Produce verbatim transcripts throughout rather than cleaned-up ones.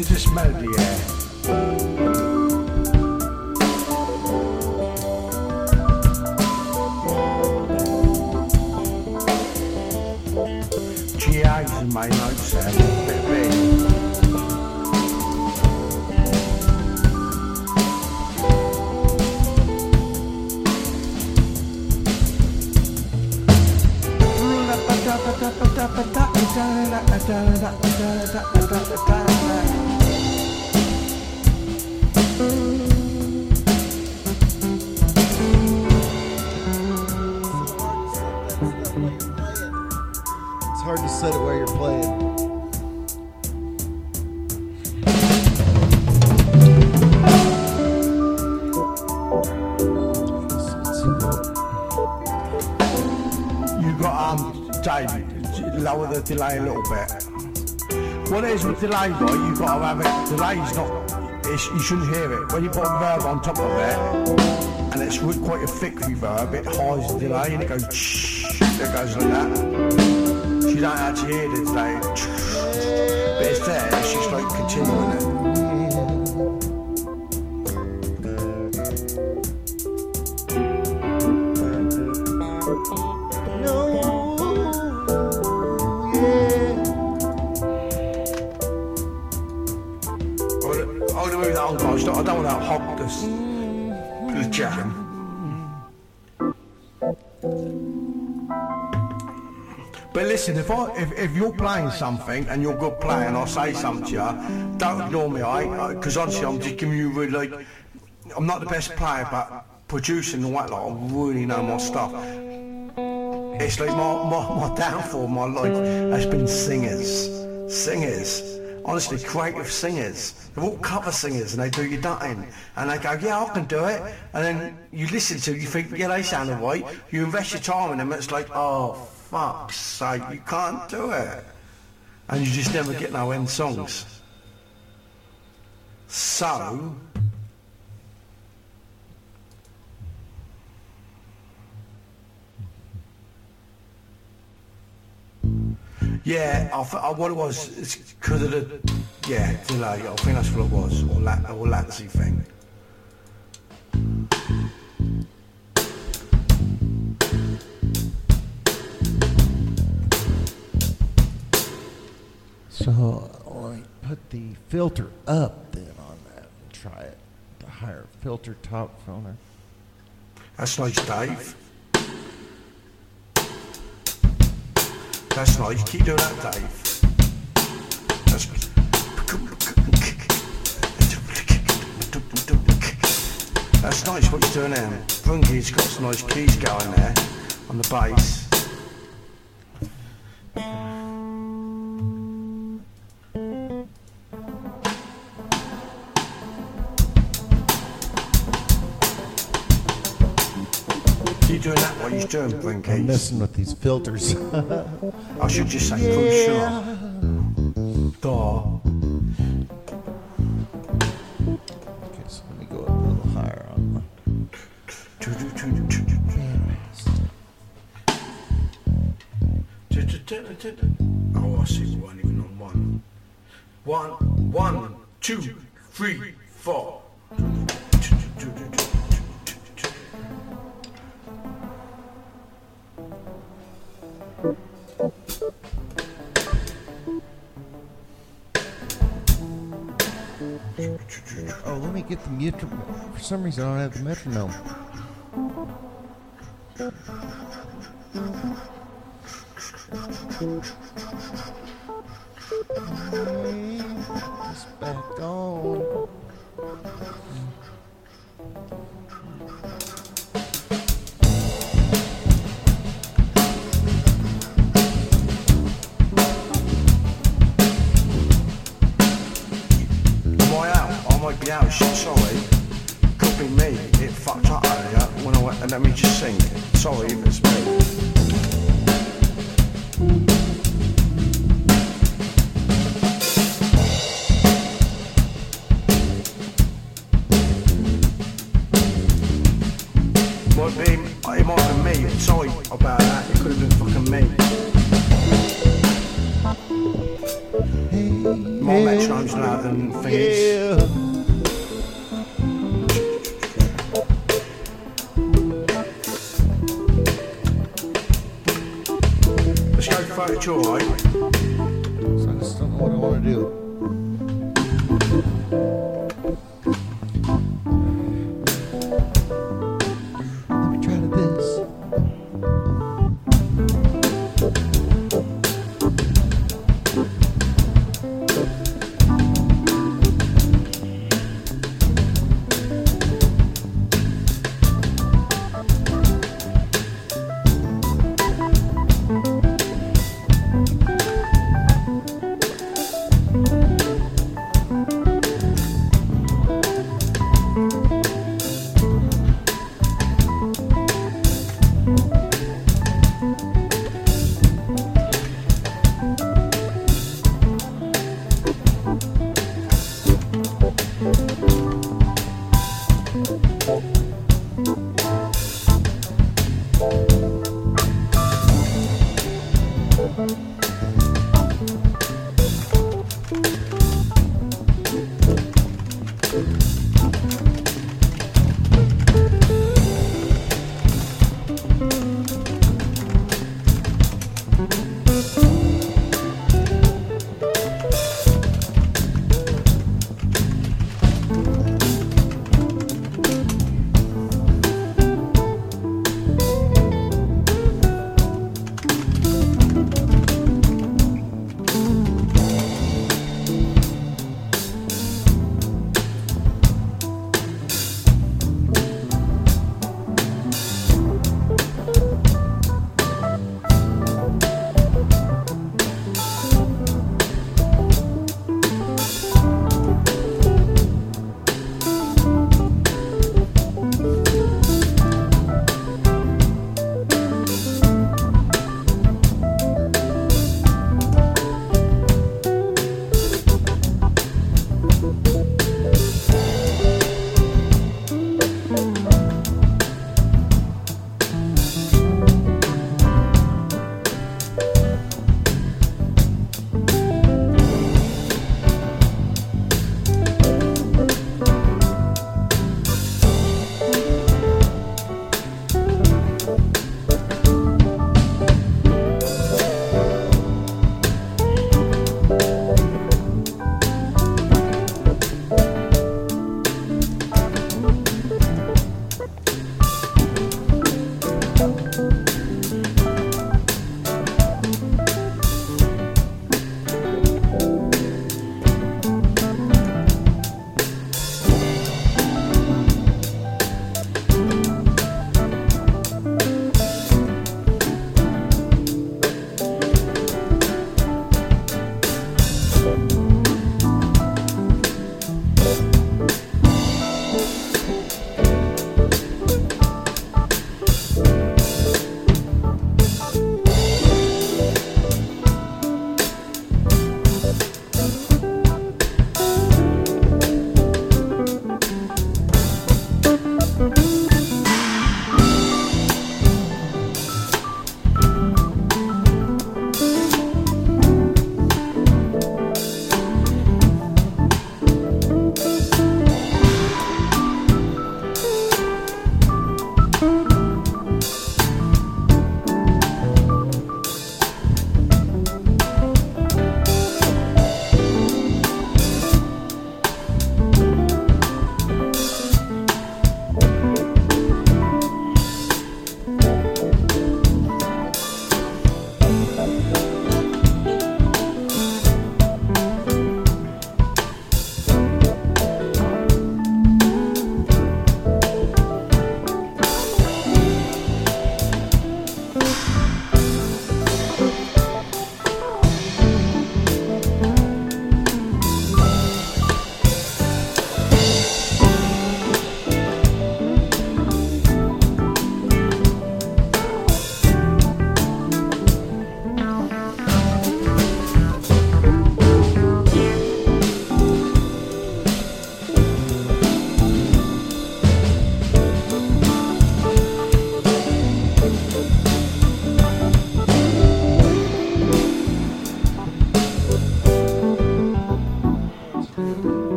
listen to this melody here. G A's in my notes there, a bit big. It's hard to set it while you're playing. You got um, David, lower the delay a little bit. What it is with delay, right? You got to have it. Delay's not. It's, you shouldn't hear it when you put a reverb on top of it, and it's quite a thick reverb. It hides the delay, and it goes. Shh, it goes like that. So you don't actually hear the delay, but it's there. It's just like continuing it. I don't want to hog this the jam. But listen, if I if, if you're playing something and you're a good player and I say something to you, don't ignore me, I because honestly I'm just giving you really like I'm not the best player, but producing and what like I really know my stuff. It's like my, my, my downfall in my life has been singers, singers. Honestly, creative singers. They're all cover singers and they do your nothing. And they go, yeah, I can do it. And then you listen to it, you think, yeah, they sound alright. You invest your time in them and it's like, oh, fuck's sake, you can't do it. And you just never get no end songs. So... Yeah, I, th- I, what it was, it's because of the, yeah, delay, I think that's what it was, or, lat- or latency thing. So, let me put the filter up then on that and try it. The higher filter top filter. That's nice, Dave. That's nice. Keep doing that, Dave. That's, that's nice what you're doing there. Brunky's got some nice keys going there on the bass. Keep doing that what you're doing, Brunky. I'm messing with these filters. I should just say yeah. crucial. Duh. Okay, so let me go up a little higher on my... Oh, I see one even on one. One, one, two, three, four. Oh, let me get the metronome. For some reason, I don't have the metronome. It's back on. Yeah, shit, sorry. Could be me. It fucked up earlier when I went and let me just sing. Sorry if it's me. Might be, it might have been me. Sorry about that. It could have been fucking me. Hey, Might metronomes now than thingies. Yeah. Let's go thirty-two, alright? So I just don't know what I want to do. Let me try to this.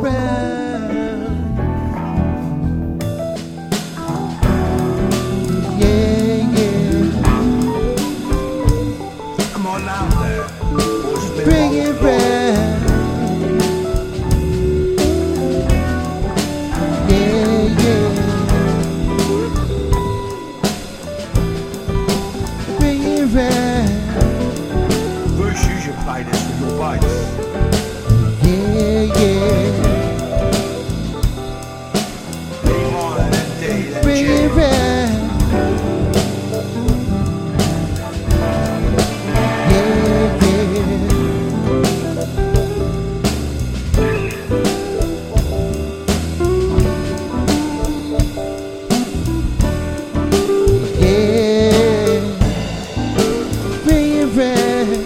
around. Yeah, yeah. Come on out there. Boys, been Bring on it the floor. round. Yeah, yeah. Bring it round. Bruce, you should play this with your bass. Yeah, yeah. D minor and D and Bring G. it round. Yeah, yeah. Yeah. Bring it round.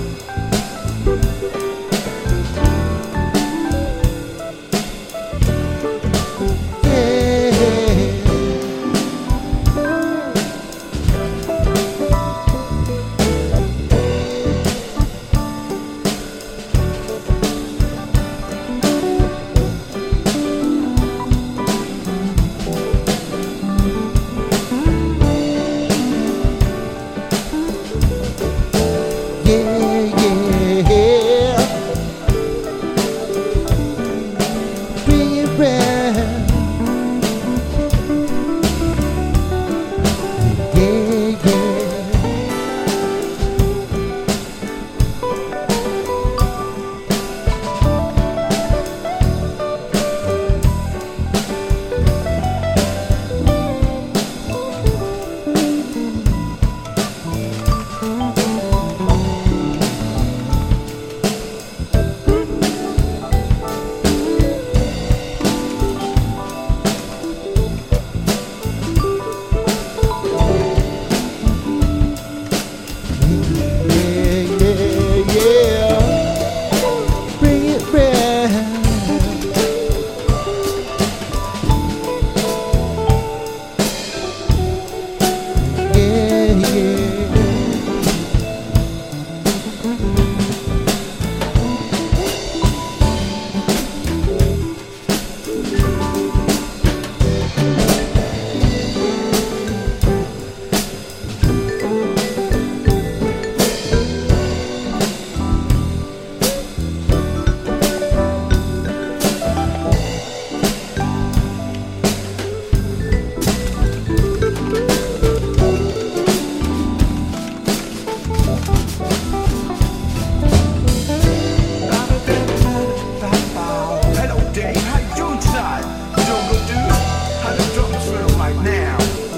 Yeah, yeah. Bring it round. Yeah, yeah. Yeah, yeah, yeah. Bring it round. Yeah, yeah. Hello, Dave. How you doing tonight? You doing good, dude? How the drums feel right now?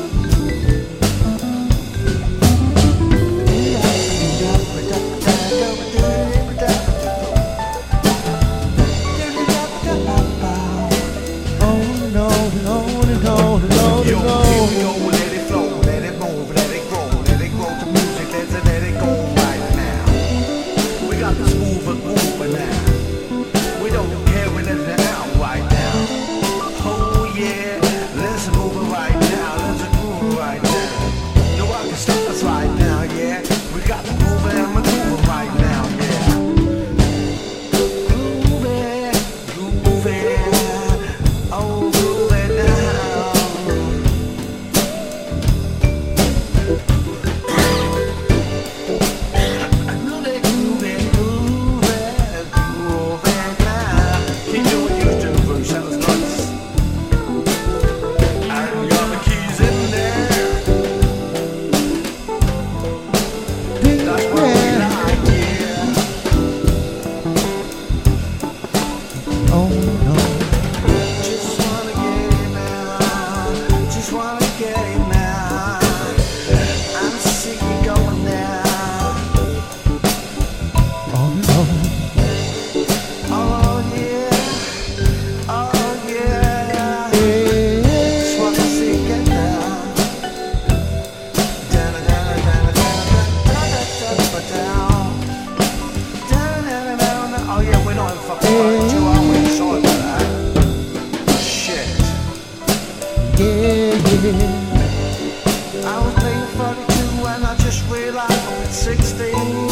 On and on and on and on and on Yo, and here on. we go. Let it flow, let it move, let it grow, let it grow to music. Let's let it go right now. We got the smooth and moving now. We don't care when it's out right now. Oh yeah, let's move it right now. Let's move it right now. No one can stop us right now, yeah. We got the groove and we're moving right now, yeah. Groove it, groove it, oh groove it now. Groove it, groove it, groove it, groove it now. Keep doing what you do, Bruce. That was nice. And you got the keys in there. Bring it That's what we round. like, yeah. On and on. Just wanna get it now. Just wanna get it now. I'm sick of going now. On and on. Oh yeah. Oh yeah. Just Yeah. wanna see it now. Down, down, down, down, down, down, down, down, down, down, down. Oh yeah, we're not in fucking party too, are we? Sorry about that. Shit. Yeah, yeah. I was playing forty-two and I just realized I'm sixteen.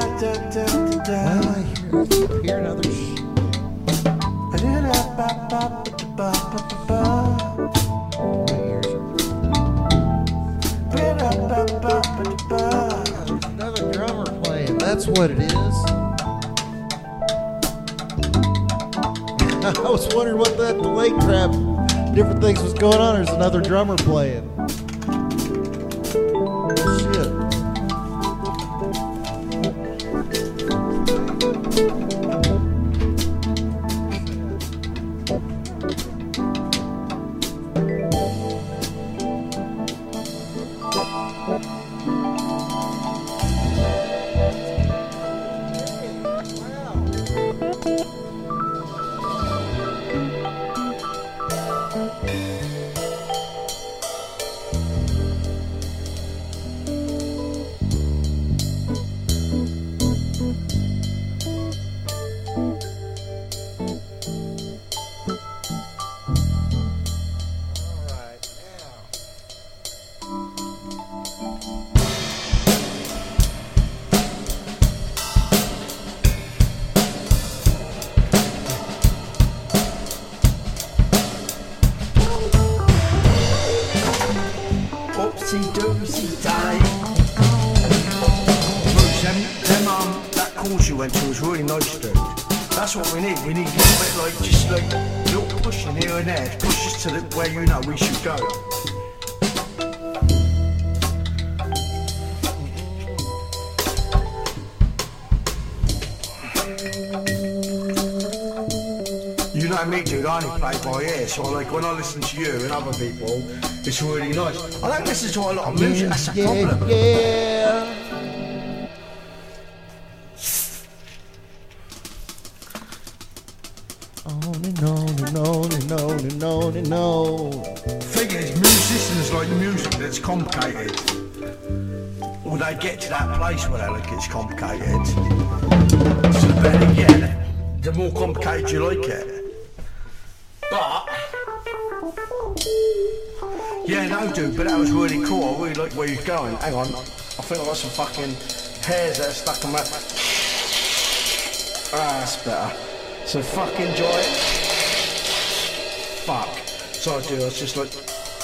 Well, I hear, hear another. Sh- There's another drummer playing. That's what it is. I was wondering what that the lake crab, different things was going on. There's another drummer playing. Shit. Doozy day. Bruce, them, them, um, that course you went to was really nice, dude. That's what we need. We need a little bit like, just like, a little pushing here and there to push us to the, where you know we should go. You know me, dude, I only play by ear, so like when I listen to you and other people, it's really nice. I don't listen to a lot of music, that's a yeah, problem. Yeah. On and on and on and on and on and on. Thing is, musicians like music that's complicated. Or they get to that place where they like it's complicated. So the better you get, the more complicated you like it. But yeah, no, dude, but that was really cool. I really like where you're going. Hang on, I think I got some fucking hairs that are stuck in my. Ah, that's better. So fucking enjoy it. Fuck. So I do. I was just like,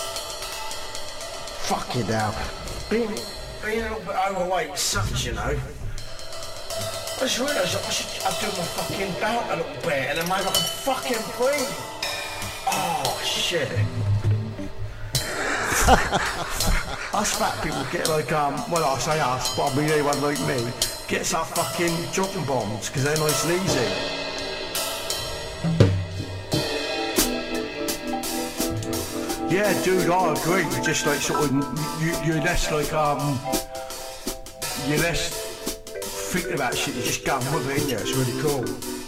fuck it now. Being, being a little bit overweight sucks, you know. I just realised I should I'd do my fucking belt a little bit and then maybe I can fucking breathe. Oh shit. Us fat people get like, um, well I say us, but I mean anyone like me, gets our fucking jumping bombs because they're nice and easy. Yeah, dude, I agree. You're just like sort of, you, you're less like, um, you're less thinking about shit, you're just going with it, yeah, it's really cool.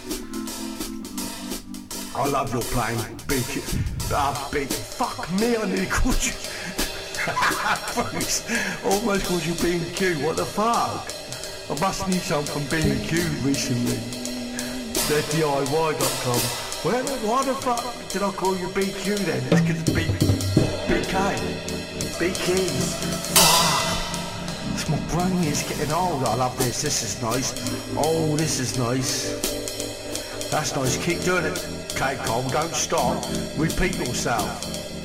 I love your playing, big, uh, big, fuck me, I nearly called you, Bruce, almost called you B and Q, what the fuck? I must need something from B and Q recently. They're D I Y dot com. Well, why the fuck did I call you B Q then? It's because it's B, BK, B Keys. Fuck, it's my brain is getting old. I love this, this is nice. Oh, this is nice. That's nice, keep doing it, K-Cole, don't stop. Repeat yourself.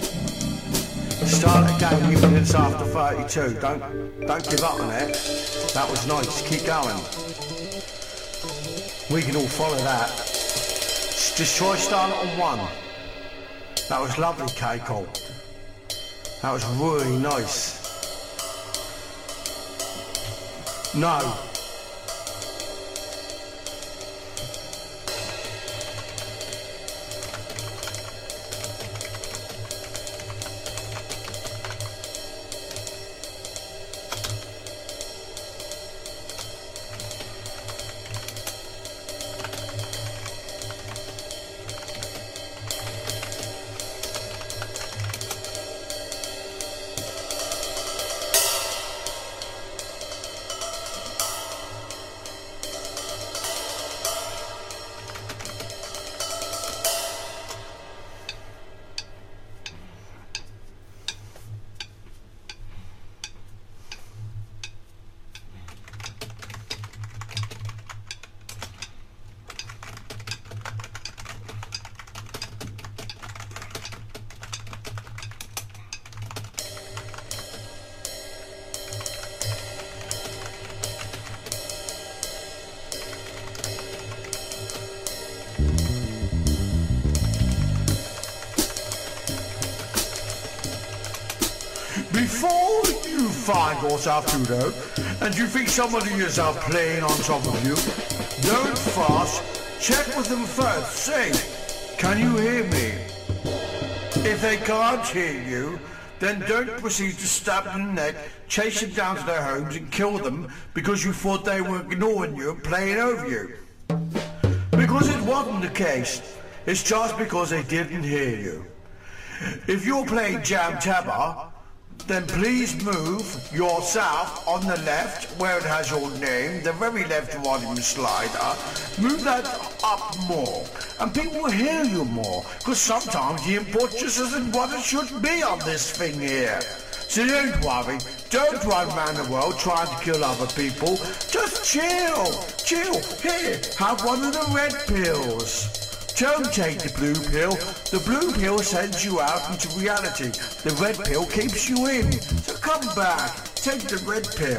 Start again even if it's after thirty-two. Don't, don't give up on it. That was nice, keep going. We can all follow that. Just try starting it on one. That was lovely, K-Cole. That was really nice. No. before you find yourself too low, and you think somebody is uh, playing on top of you, don't fuss. Check with them first. Say, can you hear me? If they can't hear you, then don't proceed to stab them in the neck, chase them down to their homes and kill them because you thought they were ignoring you and playing over you. Because it wasn't the case. It's just because they didn't hear you. If you're playing Jam Tabba, then please move yourself on the left where it has your name, the very left volume slider. Move that up more and people will hear you more, because sometimes the input just isn't what it should be on this thing here. So don't worry, don't run around the world trying to kill other people. Just chill, chill. Here, have one of the red pills. Don't take the blue pill. The blue pill sends you out into reality. The red pill keeps you in. So come back. Take the red pill.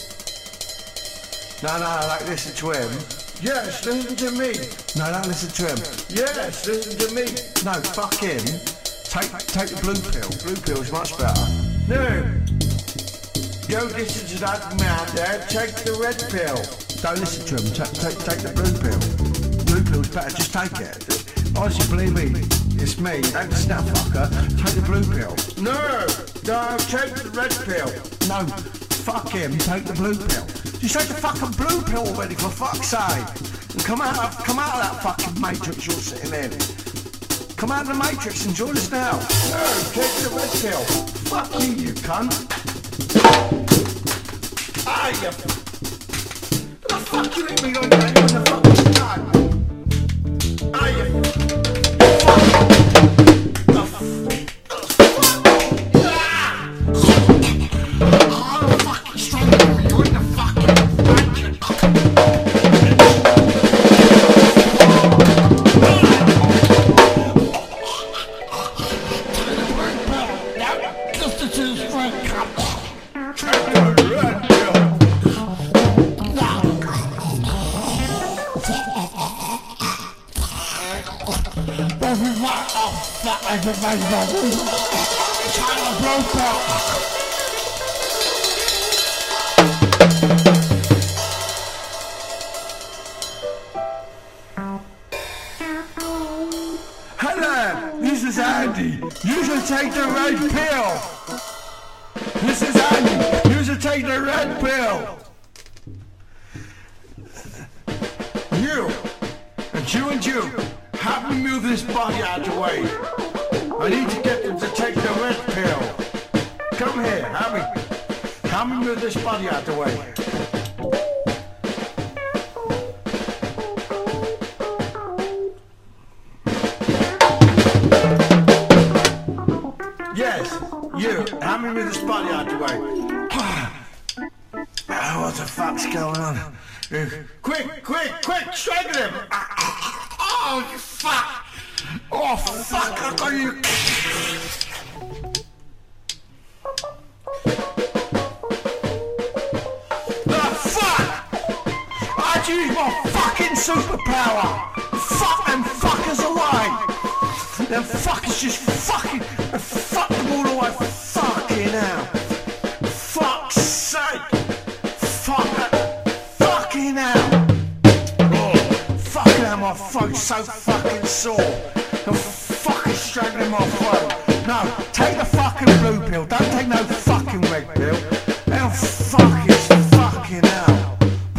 No, no, like listen to him. Yes, listen to me. No, don't listen to him. Yes, listen to me. No, fuck him. Take, take the blue pill. Blue pill's much better. No. Don't listen to that man there. Take the red pill. Don't listen to him. Take, take, take the blue pill. Blue pill's better, just take it. Honestly, believe me, it's me, don't listen to that fucker. Take the blue pill. No, no, take the red pill. No, fuck him, take the blue pill. Just take the fucking blue pill already, for fuck's sake. And come out of, come out of that fucking matrix you're sitting in. Come out of the matrix and join us now. No, take the red pill. Fuck you, you cunt. Ah, you... What the fuck you hit me like that? You're in the fucking gun. Ah, you... Everybody's got China blue pill. Hello, this is Andy. You should take the red pill. This is Andy. You should take the red pill. You and you and you. Help me move this body out of the way. I need to get them to take the red pill. Come here, help me. Help me move this body out of the way. Yes, you. Help me move this body out of the way. Oh, what the fuck's going on? Quick, quick, quick, strangle him! Oh, you fuck! Oh, fuck, I got you! Oh, fuck! I had to use my fucking superpower! Fuck them fuckers away! Them fuckers just fucking... Fuck them all away, fucking hell! Fuck's sake! Fuck that... Fucking hell! My throat's so fucking sore. I'm fucking strangling my throat. No, take the fucking blue pill. Don't take no fucking red pill. How fuck is fucking hell?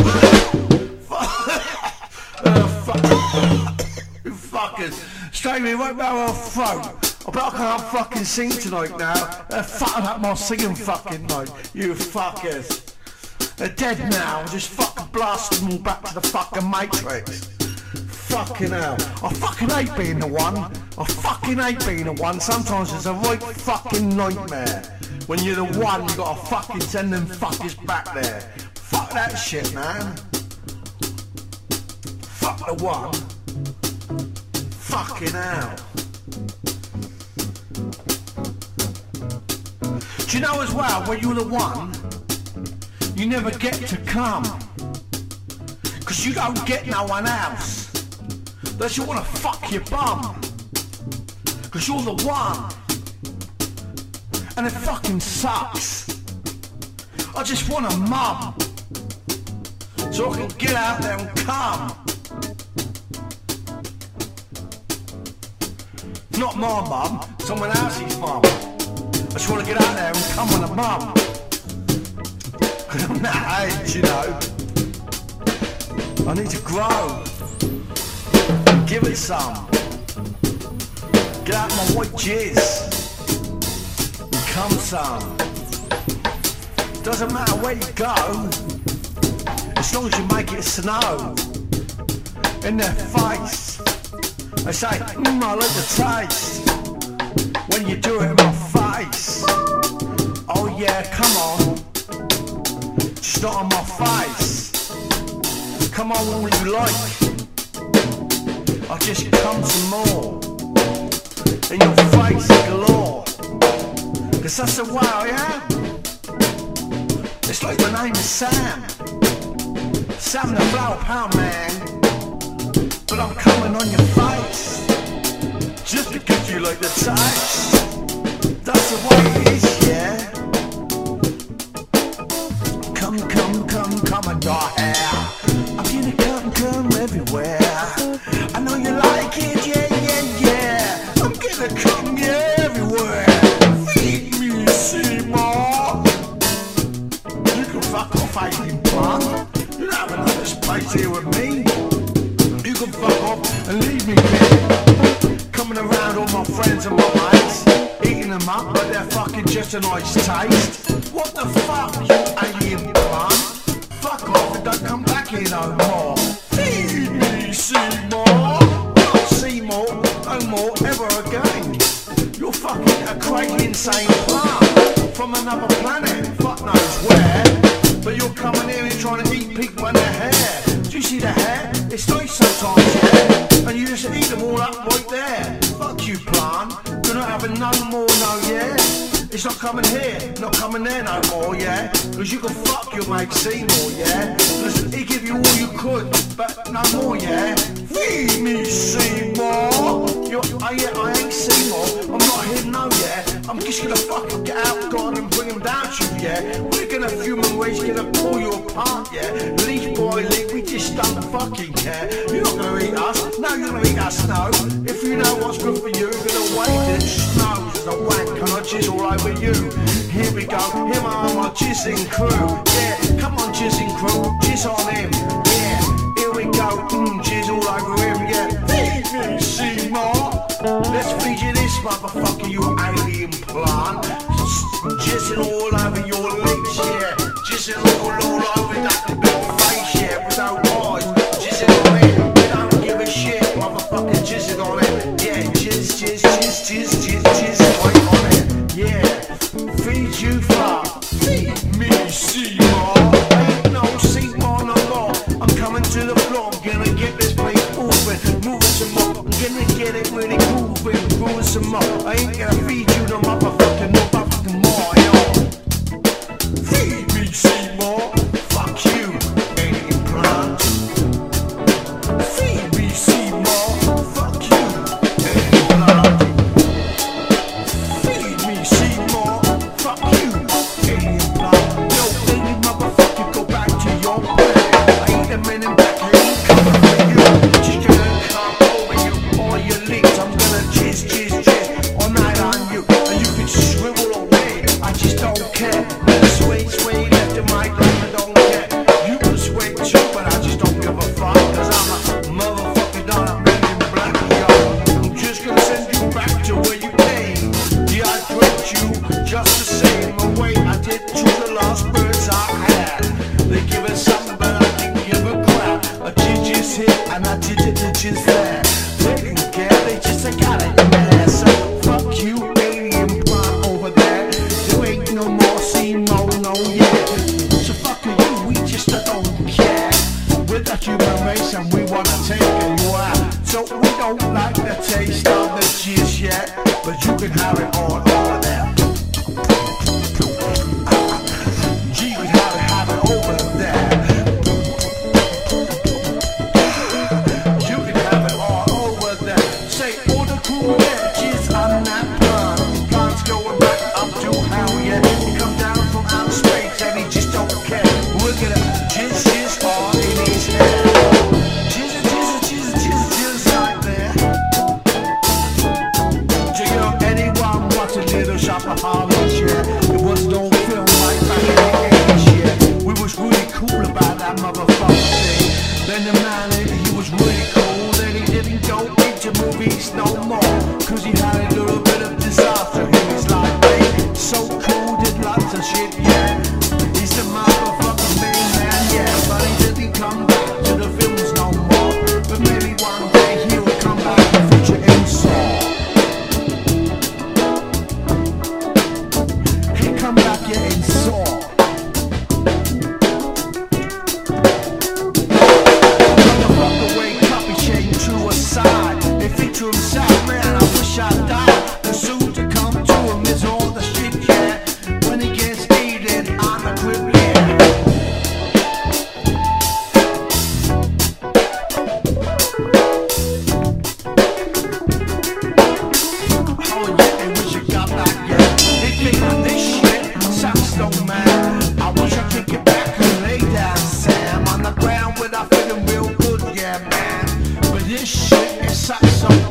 Oh, fuck. You fuckers. Strangling right down my throat. I bet I can't fucking sing tonight now. They're fucking up my singing fucking night. You fuckers. They're dead now. I just fucking blasted them all back to the fucking Matrix. Fucking hell. I fucking hate being the one. I fucking hate being the one. Sometimes it's a right fucking nightmare. When you're the one, you gotta fucking send them fuckers back there. Fuck that shit, man. Fuck the one. Fucking hell. Do you know as well, when you're the one, you never get to come. Cause you don't get no one else. Unless you want to fuck your bum. Cause you're the one. and it fucking sucks. I just want a mum, so I can get out there and come. Not my mum, someone else's mum. I just want to get out there and come on a mum. Because I'm that age, you know. I need to grow. Give it some. Get out my white jizz. And come some. Doesn't matter where you go, as long as you make it snow. In their face. I say, mmm, I like the taste. When you do it in my face. Oh yeah, come on. Just not on my face. Come on all you like. I'll just come some more. In your face galore. Cause that's the way I am. It's like my name is Sam. Sam the Flower Pound Man. But I'm coming on your face. Just because you like the taste. That's the way it is, yeah. Come, come, come, come and your hair. I'm gonna come, come everywhere. I know you like it, yeah, yeah, yeah. I'm gonna come, yeah, everywhere. Feed me, Seymour. You can fuck off, alien plant. You don't have another space here with me. You can fuck off and leave me here. Coming around all my friends and my mates, eating them up, but they're fucking just a nice taste. What the fuck, you alien plant? Fuck off and don't come back here no more. Feed me, Seymour. Not Seymour, no more ever again. You're fucking a crazy insane plant from another planet, fuck knows where. But you're coming here and trying to eat people in their hair. Do you see the hair? It's nice sometimes, yeah. And you just eat them all up right there. Fuck you, plant. You're not having no more, no, yeah. It's not coming here, not coming there no more, yeah. Cause you can fuck your mate Seymour, yeah. Cause he give you all you could, but no more, yeah. Feed me, Seymour. You're, I, yeah, I ain't Seymour, I'm not him, no, yeah. I'm just gonna fucking get out, God, and bring him down to you, yeah. We're gonna human race, gonna pull you apart, yeah. Leaf boy, leaf, we just don't fucking care. You're not gonna eat us, no, you're gonna eat us, no. If you know what's good for you, you're gonna wait till it snows as a wank, and I jizz all over you. Here we go, him and my jizzing crew. Yeah, come on jizzing crew, jizz on him. Yeah, here we go, mmm, jizz all over him, yeah. Feed me, Seymour. Let's feed you this motherfucker, you alien plant. Jizzing all over your lips, yeah. Jizzing all, all over that big face, yeah, with no eyes. Jizzing on it, we don't give a shit, motherfucker, jizzing on it. Yeah, jizz, jizz, jizz, jizz, jizz, jizz, right on it. Yeah, feed you fuck, feed me, Seymour. Ain't no Seymour no more. I'm coming to the floor, I'm gonna get this place moving, moving some more. I'm gonna get it really moving, moving some more. I ain't gonna feed you no motherfucking, no motherfucking more, yo. Feed me, Seymour. Fuck you, alien plant. Feed me, Seymour. Fuck you, alien plant. Feed me, Seymour. Fuck you, alien plant. Yo, alien motherfucker, go back to your planet. I ain't a man in back, I ain't coming for you. Just gonna come over you, all your leaks. I'm gonna jizz, jizz, jizz all night on you. And you can shrivel away, I just don't care. Sway, sway, left and right, I don't care. You can sway too, but I just don't give a fuck. Cause I'm a motherfucking done, I'm in black, yo. I'm just gonna send you back to where you came. Dehydrate you just the same way I did to the last birds I had. They give us something, but I didn't give a crap. A jizz hit and I did it, the jizz there. They didn't care, they just got it in their ass. So fuck you, alien plant over there. There ain't no more Seymour, no, yeah. So fuck you, we just don't care. We're the human race and we wanna take you out. So we don't like the taste of the jizz yet, but you can have it all over there. You can have it, have it over there. You can have it all over there. Say all the cool edges on that plant. Plants going back up to Then the man, he was really cool. Then he didn't go into movies no more, cause he had a little bit of disaster in his life, babe. So cool, did lots of shit, yeah. He's the motherfucking main man, yeah. But he didn't come back to the films no more. But maybe one day he will come back and feature in Saw. He'll come back, yeah, in Saw. To himself, man, I wish I died. The suit to come to him is all the shit, yeah. When he gets needed on the grip, yeah. Oh yeah, I wish I got back, yeah. They think of this shit, Saxstone, man. I wish I could get back and lay down, Sam, on the ground without feeling real good, yeah, man. But this shit is Saxstone.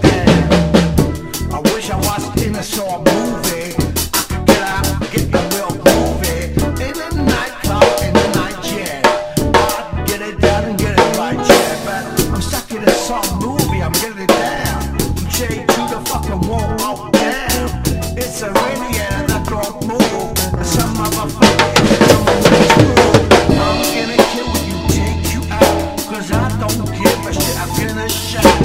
I watched in a Saw movie. I could get out, get the real movie. In the nightclub, in the night jet. I'd get it down and get it right, yeah. But I'm stuck in a Saw movie, I'm getting it down. From J to the fucking wall, oh damn. It's a radiator that don't move. And some motherfucker is coming through. I'm gonna kill you, take you out. Cause I don't give a shit, I'm gonna shout.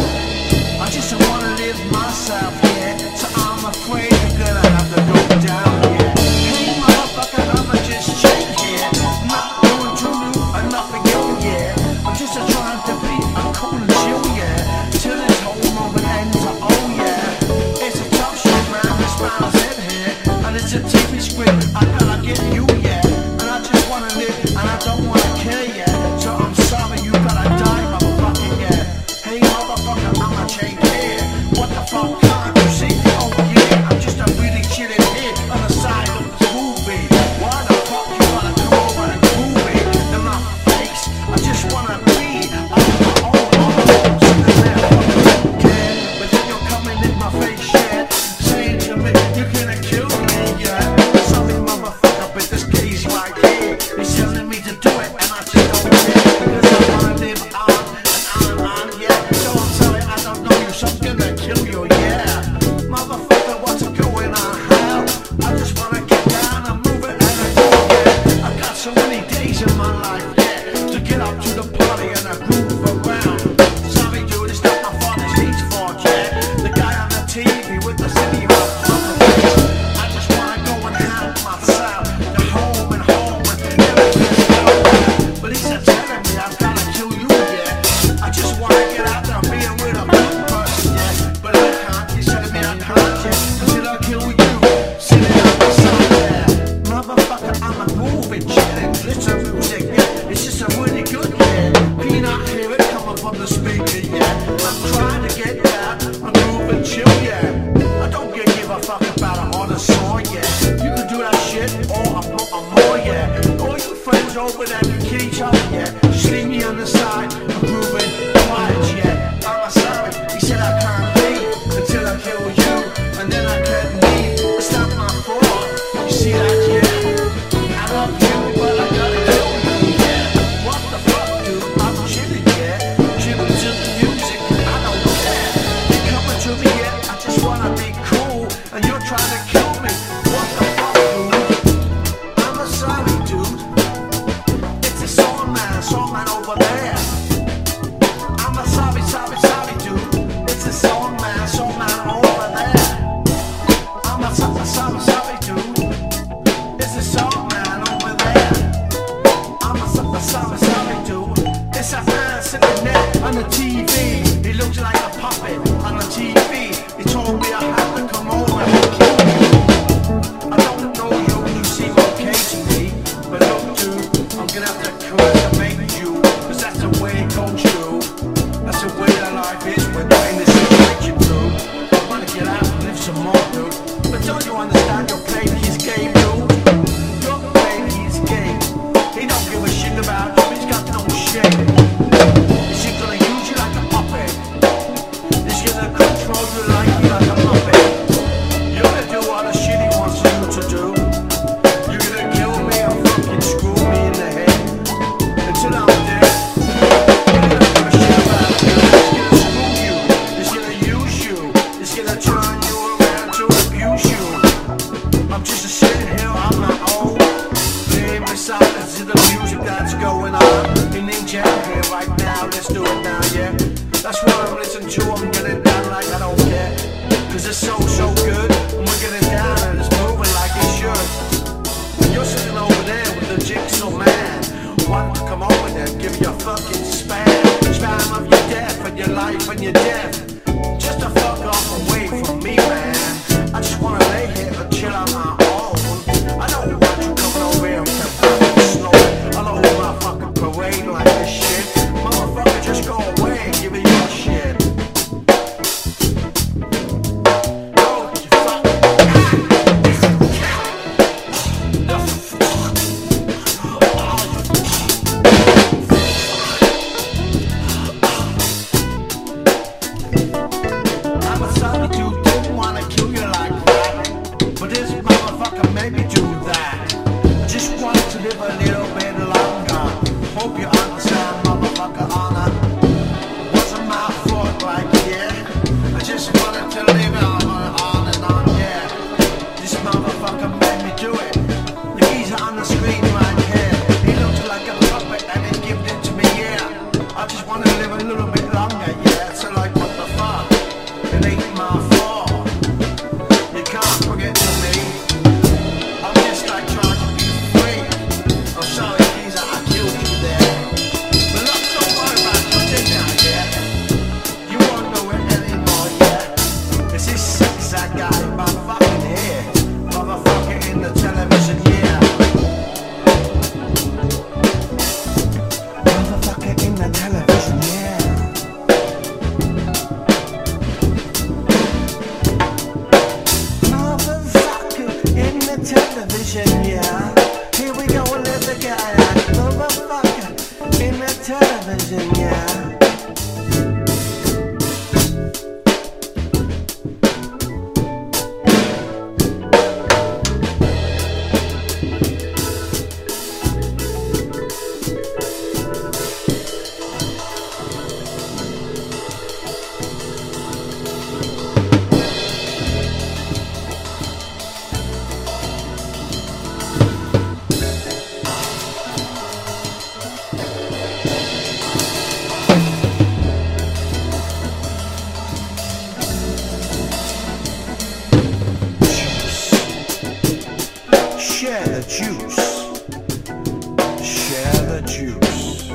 I just wanna live myself, yeah. So I'm afraid you're gonna have to go down, yeah. Hey motherfucker, I'ma just change, yeah. Not doing too new or nothing new, yeah. I'm just a trying to be a cool and chill, yeah. Till this whole moment ends, oh yeah. It's a tough shit, man, this smile's in here. And it's a T V script, I gotta get you, yeah. And I just wanna live, and I don't wanna kill, yeah. So I'm sorry, you gotta die, motherfucker, yeah. Hey motherfucker, I'ma change here. What the fuck can't you see? Oh yeah, I'm just a really chillin' here on the side of the movie. Why the fuck you wanna come over and groove me in my face? I just wanna be on my own, own, sitting there fucking care. But then you're coming in my face, yeah, saying to me, you're gonna kill me, yeah. Sorry motherfucker, but this guy's right here. He's telling me to do it, and I just don't care. Because I wanna live on and on and on, yeah. So I'm sorry, I don't know you, so I'm gonna kill you, yeah. Motherfucker, what's going on, hell? I just wanna get down and move it and I do, yeah. I got so many days in my life, yeah, to get up to the party and I groove around. Sorry dude, it's not my father's heat's fault, yeah. The guy on the T V with the city rock face. I just wanna go and have myself to home and home and everything's go. But he's telling me I've gotta kill you, yeah. I just wanna get out there and be with a good person, yeah. But I can't, he's telling me I can't, yeah. Until I kill you, sitting on the side there. Motherfucker, I'm a moving chillin'. Listen to music, yeah. It's just a really good, yeah. Can you not hear it coming from the speaker, yeah? I'm trying to get down, I'm moving chill, yeah. I don't give a fuck about a on a song, yeah. You can do that shit, or I'm not a more, yeah. All you friends over there can kill each other, yeah. Just leave me on the side, I'm grooving quiet, yeah. I'm sorry, he said I can't leave until I kill you, and then I can't leave. It's not my fault, you see that, yeah. I love you, but I gotta kill you, yeah. What the fuck, dude? I'm chilling, yeah. Chilling to the music, I don't care. You're coming to me, yeah. I just wanna be cool, and you're trying to kill me. What the fuck, dude? I'm sorry, dude. It's a song man, song man over there. I'm a sorry, sorry, sorry, dude. It's a song man, song man over there. I'm a sorry, sorry, sorry, dude. It's a song man over there. I'm a sorry, sorry, sorry, dude. It's a man sitting there on the T V. He looks like a puppet on the T V. He told me I had to come over and kill you. I don't know you, you seem okay to me. But look, dude, I'm gonna have to curse and make you. Cause that's the way it goes, dude. That's the way that life is when you're in this situation, dude. I wanna get out and live some more, dude. But don't you understand you're playing his game, dude? You're playing his game. He don't give a shit about you, he's got no shame. Is he gonna use you like a puppet? Is he gonna control you like you like a puppet? it now, yeah. That's why I'm listening to them, getting down like I don't care. Cause it's so, so good, and we're getting down and it's moving like it should. And you're sitting over there with the jigsaw man, wanting to come over there and give you a fucking spam. Spam of your death and your life and your death. Just to fuck off away from me, man. I just wanna lay here and chill on my own. I don't want you coming over here and fucking slow. I don't want my fucking parade like this shit. Motherfucker, just go away and give me your shit. Go, you fucking I'm a sorry dude, didn't wanna kill you like that, but this motherfucker made me do that. I just wanted to live a little bit longer. Hope you understand, motherfucker, honor. Wasn't my fault, like, yeah. I just wanted to live on, on and on, yeah. This motherfucker made me do it. The geezer on the screen right here, he looks like a puppet and he gave it to me, yeah. I just wanna live a little bit longer, yeah. So like, what the fuck? It ain't my fault. You can't bring it to me. I'm just like trying to be free. I'm sorry, geezer, I killed you there. But look, don't worry about your thing now, yeah. You won't know it anymore, yeah. It's this sex I got in my fucking head. Motherfucker in the television, yeah. Motherfucker in the television, yeah. Motherfucker in the television, yeah. Here we go, let the guy out. Motherfucker in the television, yeah. Share the juice. Share the juice.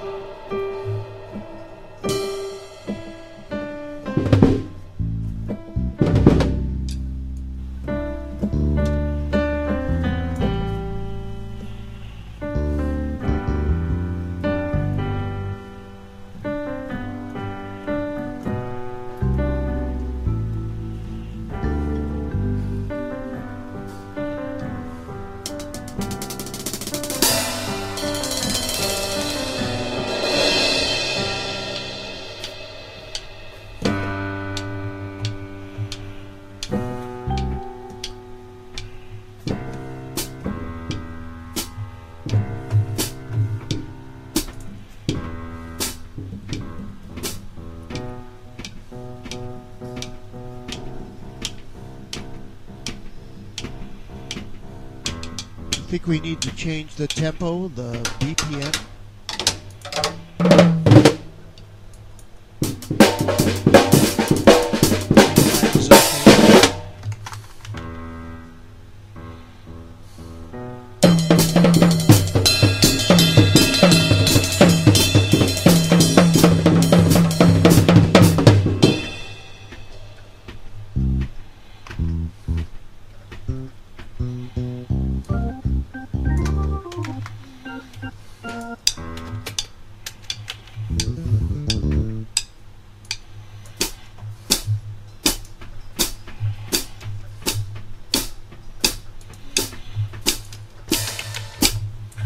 I think we need to change the tempo, the B P M.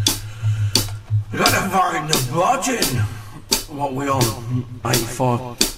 Got to find the budget. What we on? eighty-five